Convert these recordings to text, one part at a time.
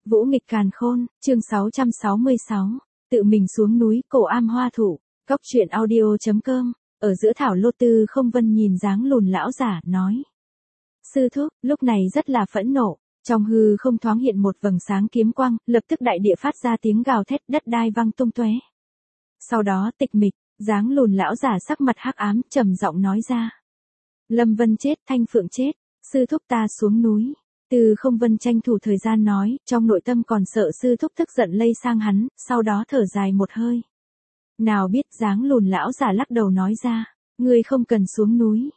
Vũ nghịch càn khôn, chương 666, tự mình xuống núi cổ am hoa thụ, góc truyện audio.com, ở giữa thảo lô Tư Không Vân nhìn dáng lùn lão giả, nói. Sư thúc, lúc này rất là phẫn nộ, trong hư không thoáng hiện một vầng sáng kiếm quang, lập tức đại địa phát ra tiếng gào thét, đất đai vang tung tóe. Sau đó tịch mịch, dáng lùn lão giả sắc mặt hắc ám, trầm giọng nói ra. Lâm Vân chết, Thanh Phượng chết, sư thúc ta xuống núi. Từ Không Vân tranh thủ thời gian nói, trong nội tâm còn sợ sư thúc tức giận lây sang hắn, sau đó thở dài một hơi. Nào biết dáng lùn lão giả lắc đầu nói ra, ngươi không cần xuống núi.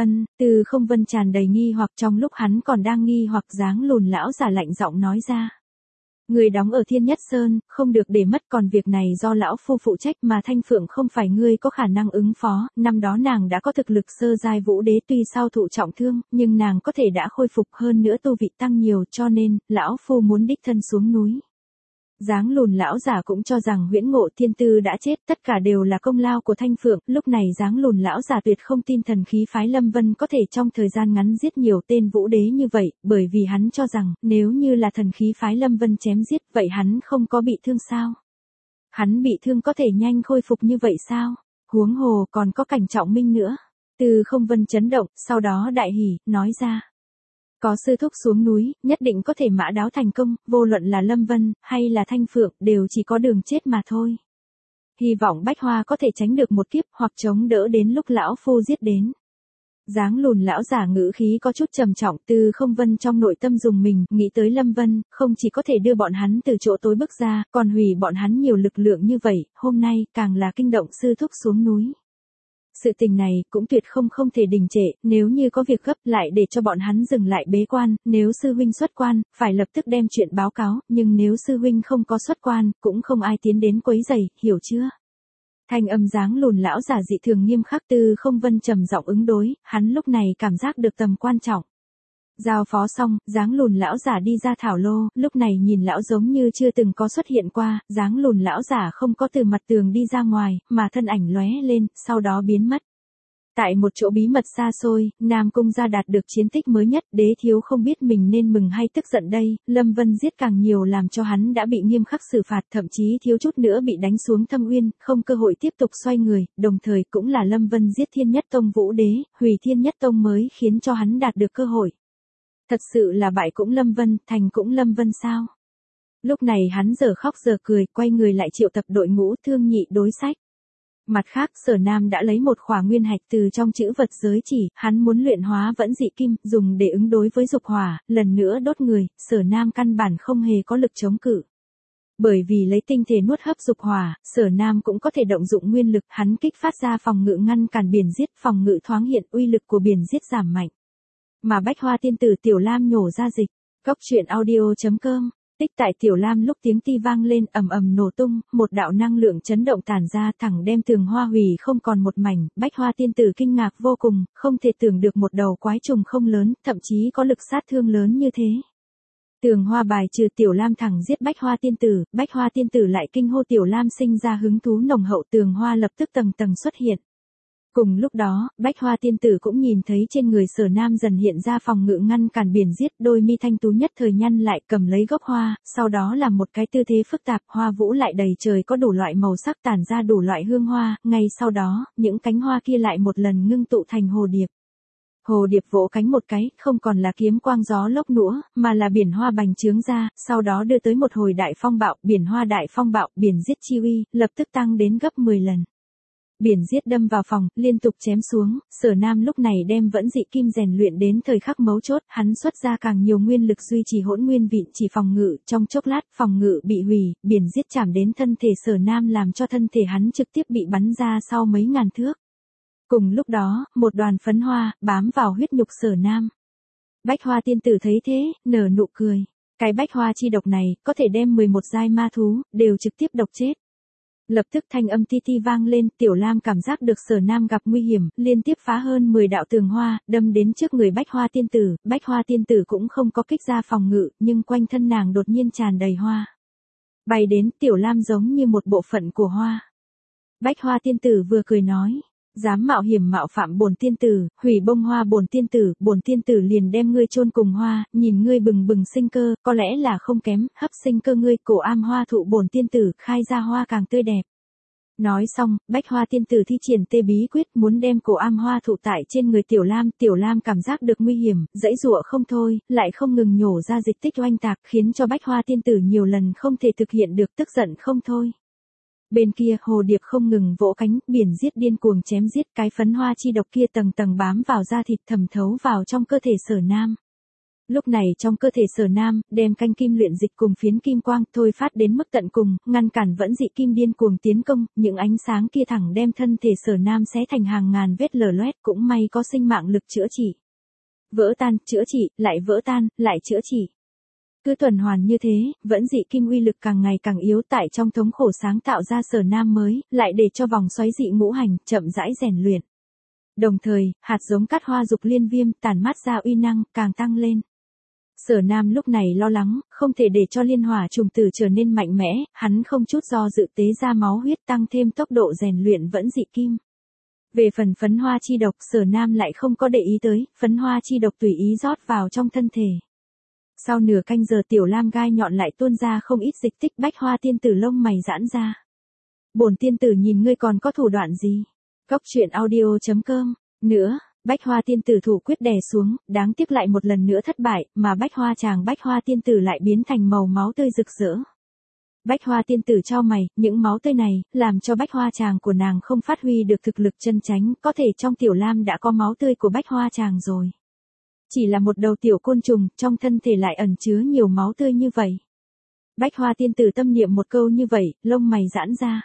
Từ Không Vân tràn đầy nghi hoặc, trong lúc hắn còn đang nghi hoặc, dáng lùn lão giả lạnh giọng nói ra. Ngươi đóng ở Thiên Nhất Sơn, không được để mất, còn việc này do lão phu phụ trách, mà Thanh Phượng không phải ngươi có khả năng ứng phó, năm đó nàng đã có thực lực sơ giai vũ đế, tuy sau thụ trọng thương, nhưng nàng có thể đã khôi phục, hơn nữa tu vị tăng nhiều, cho nên, lão phu muốn đích thân xuống núi. Dáng lùn lão giả cũng cho rằng Huyễn Ngộ Thiên Tư đã chết, tất cả đều là công lao của Thanh Phượng, lúc này dáng lùn lão giả tuyệt không tin thần khí phái Lâm Vân có thể trong thời gian ngắn giết nhiều tên vũ đế như vậy, bởi vì hắn cho rằng, nếu như là thần khí phái Lâm Vân chém giết, vậy hắn không có bị thương sao? Hắn bị thương có thể nhanh khôi phục như vậy sao? Huống hồ còn có Cảnh Trọng Minh nữa. Từ Không Vân chấn động, sau đó đại hỉ, nói ra. Có sư thúc xuống núi, nhất định có thể mã đáo thành công, vô luận là Lâm Vân, hay là Thanh Phượng, đều chỉ có đường chết mà thôi. Hy vọng Bách Hoa có thể tránh được một kiếp, hoặc chống đỡ đến lúc lão phu giết đến. Dáng lùn lão giả ngữ khí có chút trầm trọng, Từ Không Vân trong nội tâm dùng mình, nghĩ tới Lâm Vân, không chỉ có thể đưa bọn hắn từ chỗ tối bước ra, còn hủy bọn hắn nhiều lực lượng như vậy, hôm nay, càng là kinh động sư thúc xuống núi. Sự tình này cũng tuyệt không thể đình trệ, nếu như có việc gấp lại để cho bọn hắn dừng lại bế quan, nếu sư huynh xuất quan, phải lập tức đem chuyện báo cáo, nhưng nếu sư huynh không có xuất quan, cũng không ai tiến đến quấy rầy, hiểu chưa? Thanh âm dáng lùn lão giả dị thường nghiêm khắc, Từ Không Vân trầm giọng ứng đối, hắn lúc này cảm giác được tầm quan trọng. Giao phó xong, dáng lùn lão giả đi ra thảo lô, lúc này nhìn lão giống như chưa từng có xuất hiện qua, dáng lùn lão giả không có từ mặt tường đi ra ngoài, mà thân ảnh lóe lên, sau đó biến mất. Tại một chỗ bí mật xa xôi, Nam Cung gia đạt được chiến tích mới nhất, đế thiếu không biết mình nên mừng hay tức giận đây, Lâm Vân giết càng nhiều làm cho hắn đã bị nghiêm khắc xử phạt, thậm chí thiếu chút nữa bị đánh xuống thâm uyên, không cơ hội tiếp tục xoay người, đồng thời cũng là Lâm Vân giết Thiên Nhất Tông vũ đế, hủy Thiên Nhất Tông mới khiến cho hắn đạt được cơ hội. Thật sự là bại cũng Lâm Vân, thành cũng Lâm Vân sao? Lúc này hắn giờ khóc giờ cười, quay người lại triệu tập đội ngũ thương nhị đối sách. Mặt khác, Sở Nam đã lấy một khỏa nguyên hạch từ trong chữ vật giới chỉ, hắn muốn luyện hóa vẫn dị kim, dùng để ứng đối với dục hỏa, lần nữa đốt người, Sở Nam căn bản không hề có lực chống cự. Bởi vì lấy tinh thể nuốt hấp dục hỏa, Sở Nam cũng có thể động dụng nguyên lực, hắn kích phát ra phòng ngự ngăn cản biển giết, phòng ngự thoáng hiện, uy lực của biển giết giảm mạnh. Mà Bách Hoa tiên tử Tiểu Lam nhổ ra dịch, góc truyện audio.com, tích tại Tiểu Lam lúc tiếng ti vang lên ầm ầm nổ tung, một đạo năng lượng chấn động tản ra thẳng đem tường hoa hủy không còn một mảnh, Bách Hoa tiên tử kinh ngạc vô cùng, không thể tưởng được một đầu quái trùng không lớn, thậm chí có lực sát thương lớn như thế. Tường hoa bài trừ Tiểu Lam thẳng giết Bách Hoa tiên tử lại kinh hô, Tiểu Lam sinh ra hứng thú nồng hậu, tường hoa lập tức tầng tầng xuất hiện. Cùng lúc đó, Bách Hoa tiên tử cũng nhìn thấy trên người Sở Nam dần hiện ra phòng ngự ngăn cản biển giết, đôi mi thanh tú nhất thời nhăn lại, cầm lấy gốc hoa, sau đó là một cái tư thế phức tạp, hoa vũ lại đầy trời, có đủ loại màu sắc tản ra đủ loại hương hoa, ngay sau đó, những cánh hoa kia lại một lần ngưng tụ thành hồ điệp. Hồ điệp vỗ cánh một cái, không còn là kiếm quang gió lốc nữa, mà là biển hoa bành trướng ra, sau đó đưa tới một hồi đại phong bạo, biển hoa đại phong bạo, biển giết chi uy, lập tức tăng đến gấp 10 lần. Biển giết đâm vào phòng, liên tục chém xuống, Sở Nam lúc này đem vẫn dị kim rèn luyện đến thời khắc mấu chốt, hắn xuất ra càng nhiều nguyên lực duy trì hỗn nguyên vị chỉ phòng ngự, trong chốc lát, phòng ngự bị hủy, biển giết chạm đến thân thể Sở Nam làm cho thân thể hắn trực tiếp bị bắn ra sau mấy ngàn thước. Cùng lúc đó, một đoàn phấn hoa, bám vào huyết nhục Sở Nam. Bách Hoa tiên tử thấy thế, nở nụ cười. Cái bách hoa chi độc này, có thể đem 11 giai ma thú, đều trực tiếp độc chết. Lập tức thanh âm ti ti vang lên, Tiểu Lam cảm giác được Sở Nam gặp nguy hiểm, liên tiếp phá hơn 10 đạo tường hoa, đâm đến trước người Bách Hoa tiên tử cũng không có kích ra phòng ngự, nhưng quanh thân nàng đột nhiên tràn đầy hoa. Bay đến, Tiểu Lam giống như một bộ phận của hoa. Bách Hoa tiên tử vừa cười nói, Dám mạo hiểm mạo phạm bổn tiên tử, hủy bông hoa bổn tiên tử liền đem ngươi chôn cùng hoa, nhìn ngươi bừng bừng sinh cơ, có lẽ là không kém, hấp sinh cơ ngươi, cổ am hoa thụ bổn tiên tử, khai ra hoa càng tươi đẹp. Nói xong, Bách Hoa tiên tử thi triển tê bí quyết muốn đem cổ am hoa thụ tại trên người Tiểu Lam cảm giác được nguy hiểm, dãy dụa không thôi, lại không ngừng nhổ ra dịch tích oanh tạc, khiến cho Bách Hoa tiên tử nhiều lần không thể thực hiện được, tức giận không thôi. Bên kia, hồ điệp không ngừng vỗ cánh, biển giết điên cuồng chém giết, cái phấn hoa chi độc kia tầng tầng bám vào da thịt thẩm thấu vào trong cơ thể Sở Nam. Lúc này trong cơ thể Sở Nam, đem canh kim luyện dịch cùng phiến kim quang thôi phát đến mức tận cùng, ngăn cản vẫn dị kim điên cuồng tiến công, những ánh sáng kia thẳng đem thân thể Sở Nam xé thành hàng ngàn vết lở loét, cũng may có sinh mạng lực chữa trị. Vỡ tan, chữa trị, lại vỡ tan, lại chữa trị. Cứ tuần hoàn như thế, vẫn dị kim uy lực càng ngày càng yếu, tại trong thống khổ sáng tạo ra Sở Nam mới, lại để cho vòng xoáy dị ngũ hành, chậm rãi rèn luyện. Đồng thời, hạt giống cát hoa dục liên viêm, tản mát ra uy năng, càng tăng lên. Sở Nam lúc này lo lắng, không thể để cho liên hỏa trùng tử trở nên mạnh mẽ, hắn không chút do dự tế ra máu huyết tăng thêm tốc độ rèn luyện vẫn dị kim. Về phần phấn hoa chi độc, Sở Nam lại không có để ý tới, phấn hoa chi độc tùy ý rót vào trong thân thể. Sau nửa canh giờ Tiểu Lam gai nhọn lại tuôn ra không ít dịch tích, Bách Hoa tiên tử lông mày giãn ra. Bổn tiên tử nhìn ngươi còn có thủ đoạn gì? Cốc truyện audio.com. Nữa, Bách Hoa tiên tử thủ quyết đè xuống, đáng tiếc lại một lần nữa thất bại, mà Bách Hoa tiên tử lại biến thành màu máu tươi rực rỡ. Bách Hoa tiên tử chau mày, những máu tươi này, làm cho Bách Hoa chàng của nàng không phát huy được thực lực chân chánh, có thể trong Tiểu Lam đã có máu tươi của Bách Hoa chàng rồi. Chỉ là một đầu tiểu côn trùng, trong thân thể lại ẩn chứa nhiều máu tươi như vậy. Bách Hoa tiên tử tâm niệm một câu như vậy, lông mày giãn ra.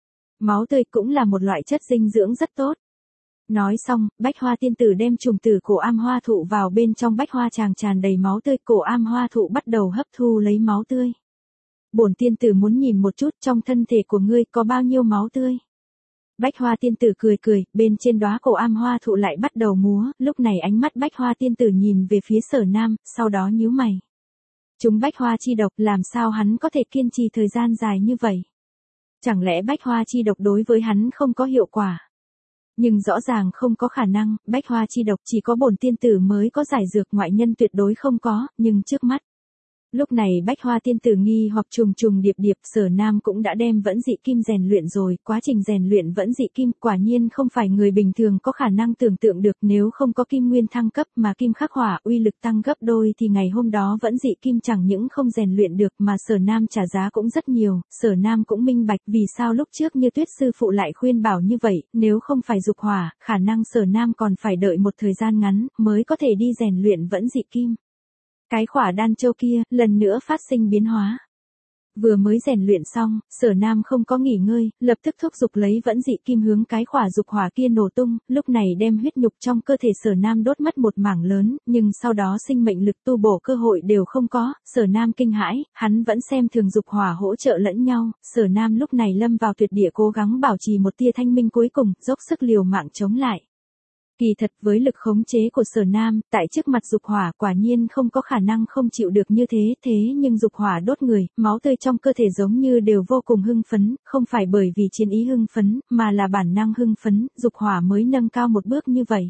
Máu tươi cũng là một loại chất dinh dưỡng rất tốt. Nói xong, Bách Hoa tiên tử đem trùng tử cổ am hoa thụ vào bên trong Bách Hoa chàng tràn đầy máu tươi, cổ am hoa thụ bắt đầu hấp thu lấy máu tươi. Bổn tiên tử muốn nhìn một chút trong thân thể của ngươi có bao nhiêu máu tươi. Bách Hoa tiên tử cười cười, bên trên đóa cổ am hoa thụ lại bắt đầu múa, lúc này ánh mắt Bách Hoa tiên tử nhìn về phía Sở Nam, sau đó nhíu mày. Chúng Bách Hoa chi độc làm sao hắn có thể kiên trì thời gian dài như vậy? Chẳng lẽ Bách Hoa chi độc đối với hắn không có hiệu quả? Nhưng rõ ràng không có khả năng, Bách Hoa chi độc chỉ có bổn tiên tử mới có giải dược, ngoại nhân tuyệt đối không có, nhưng trước mắt. Lúc này Bách Hoa tiên tử nghi hoặc trùng trùng điệp điệp, Sở Nam cũng đã đem vẫn dị kim rèn luyện rồi, quá trình rèn luyện vẫn dị kim quả nhiên không phải người bình thường có khả năng tưởng tượng được, nếu không có kim nguyên thăng cấp mà kim khắc hỏa uy lực tăng gấp đôi thì ngày hôm đó vẫn dị kim chẳng những không rèn luyện được mà Sở Nam trả giá cũng rất nhiều. Sở Nam cũng minh bạch vì sao lúc trước Như Tuyết sư phụ lại khuyên bảo như vậy, nếu không phải dục hỏa, khả năng Sở Nam còn phải đợi một thời gian ngắn mới có thể đi rèn luyện vẫn dị kim. Cái khỏa đan châu kia, lần nữa phát sinh biến hóa. Vừa mới rèn luyện xong, Sở Nam không có nghỉ ngơi, lập tức thúc giục lấy vẫn dị kim hướng cái khỏa dục hỏa kia nổ tung, lúc này đem huyết nhục trong cơ thể Sở Nam đốt mất một mảng lớn, nhưng sau đó sinh mệnh lực tu bổ cơ hội đều không có, Sở Nam kinh hãi, hắn vẫn xem thường dục hỏa hỗ trợ lẫn nhau, Sở Nam lúc này lâm vào tuyệt địa cố gắng bảo trì một tia thanh minh cuối cùng, dốc sức liều mạng chống lại. Kỳ thật với lực khống chế của Sở Nam, tại trước mặt dục hỏa quả nhiên không có khả năng không chịu được như thế nhưng dục hỏa đốt người, máu tươi trong cơ thể giống như đều vô cùng hưng phấn, không phải bởi vì chiến ý hưng phấn, mà là bản năng hưng phấn, dục hỏa mới nâng cao một bước như vậy.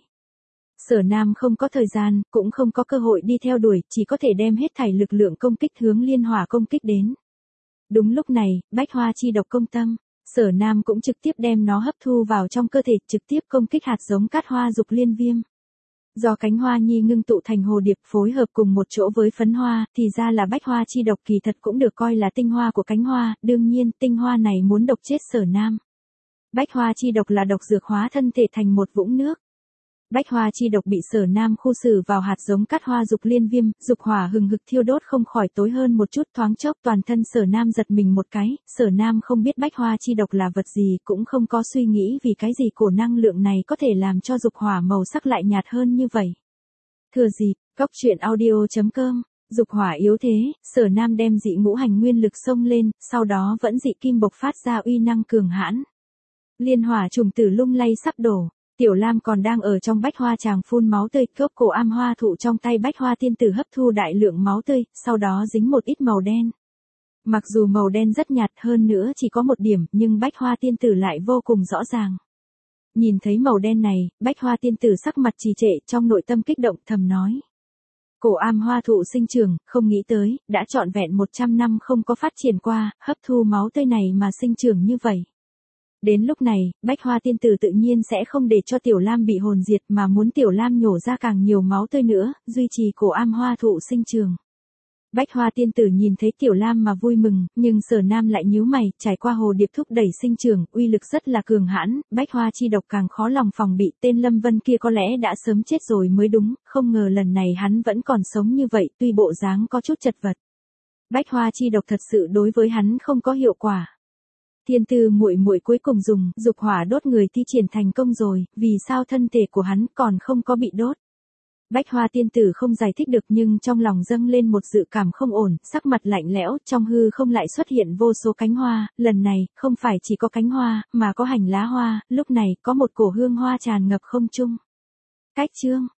Sở Nam không có thời gian, cũng không có cơ hội đi theo đuổi, chỉ có thể đem hết thảy lực lượng công kích hướng liên hỏa công kích đến. Đúng lúc này, Bách Hoa chi độc công tâm. Sở Nam cũng trực tiếp đem nó hấp thu vào trong cơ thể, trực tiếp công kích hạt giống cát hoa dục liên viêm. Do cánh hoa nhi ngưng tụ thành hồ điệp phối hợp cùng một chỗ với phấn hoa, thì ra là Bách Hoa chi độc kỳ thật cũng được coi là tinh hoa của cánh hoa, đương nhiên tinh hoa này muốn độc chết Sở Nam. Bách Hoa chi độc là độc dược hóa thân thể thành một vũng nước. Bách Hoa chi độc bị Sở Nam khu xử vào hạt giống cát hoa dục liên viêm, dục hỏa hừng hực thiêu đốt không khỏi tối hơn một chút, thoáng chốc toàn thân Sở Nam giật mình một cái, Sở Nam không biết Bách Hoa chi độc là vật gì, cũng không có suy nghĩ vì cái gì cổ năng lượng này có thể làm cho dục hỏa màu sắc lại nhạt hơn như vậy. Thừa dịp, Cốc truyện audio.com, dục hỏa yếu thế, Sở Nam đem dị ngũ hành nguyên lực xông lên, sau đó vẫn dị kim bộc phát ra uy năng cường hãn. Liên hỏa trùng tử lung lay sắp đổ. Tiểu Lam còn đang ở trong Bách Hoa chàng phun máu tươi, cốc cổ am hoa thụ trong tay Bách Hoa tiên tử hấp thu đại lượng máu tươi, sau đó dính một ít màu đen. Mặc dù màu đen rất nhạt hơn nữa chỉ có một điểm, nhưng Bách Hoa tiên tử lại vô cùng rõ ràng. Nhìn thấy màu đen này, Bách Hoa tiên tử sắc mặt trì trệ, trong nội tâm kích động thầm nói. Cổ am hoa thụ sinh trưởng, không nghĩ tới, đã trọn vẹn 100 năm không có phát triển qua, hấp thu máu tươi này mà sinh trưởng như vậy. Đến lúc này, Bách Hoa tiên tử tự nhiên sẽ không để cho Tiểu Lam bị hồn diệt mà muốn Tiểu Lam nhổ ra càng nhiều máu tươi nữa, duy trì cổ am hoa thụ sinh trưởng. Bách Hoa tiên tử nhìn thấy Tiểu Lam mà vui mừng, nhưng Sở Nam lại nhíu mày, trải qua hồ điệp thúc đẩy sinh trưởng, uy lực rất là cường hãn, Bách Hoa chi độc càng khó lòng phòng bị, tên Lâm Vân kia có lẽ đã sớm chết rồi mới đúng, không ngờ lần này hắn vẫn còn sống như vậy, tuy bộ dáng có chút chật vật. Bách Hoa chi độc thật sự đối với hắn không có hiệu quả. Thiên Tư muội muội cuối cùng dùng dục hỏa đốt người thi triển thành công rồi, vì sao thân thể của hắn còn không có bị đốt? Bách Hoa tiên tử không giải thích được nhưng trong lòng dâng lên một dự cảm không ổn, sắc mặt lạnh lẽo, trong hư không lại xuất hiện vô số cánh hoa, lần này, không phải chỉ có cánh hoa, mà có hành lá hoa, lúc này, có một cổ hương hoa tràn ngập không trung. Cách chương